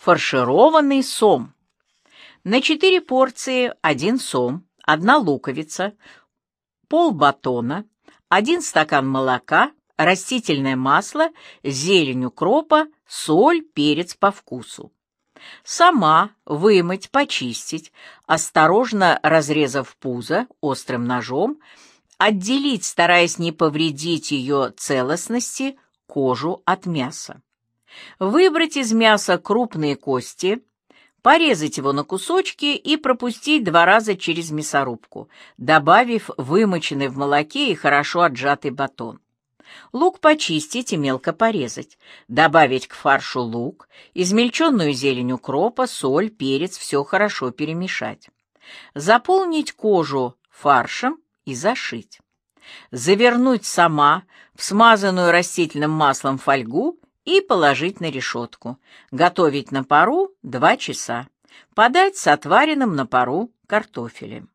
Фаршированный сом. На 4 порции 1 сом, 1 луковица, полбатона, 1 стакан молока, растительное масло, зелень укропа, соль, перец по вкусу. Сама вымыть, почистить, осторожно разрезав пузо острым ножом, отделить, стараясь не повредить ее целостности, кожу от мяса. Выбрать из мяса крупные кости, порезать его на кусочки и пропустить 2 раза через мясорубку, добавив вымоченный в молоке и хорошо отжатый батон. Лук почистить и мелко порезать, добавить к фаршу лук, измельченную зелень укропа, соль, перец, все хорошо перемешать. Заполнить кожу фаршем и зашить. Завернуть сама в смазанную растительным маслом фольгу и положить на решетку. Готовить на пару 2 часа. Подать с отваренным на пару картофелем.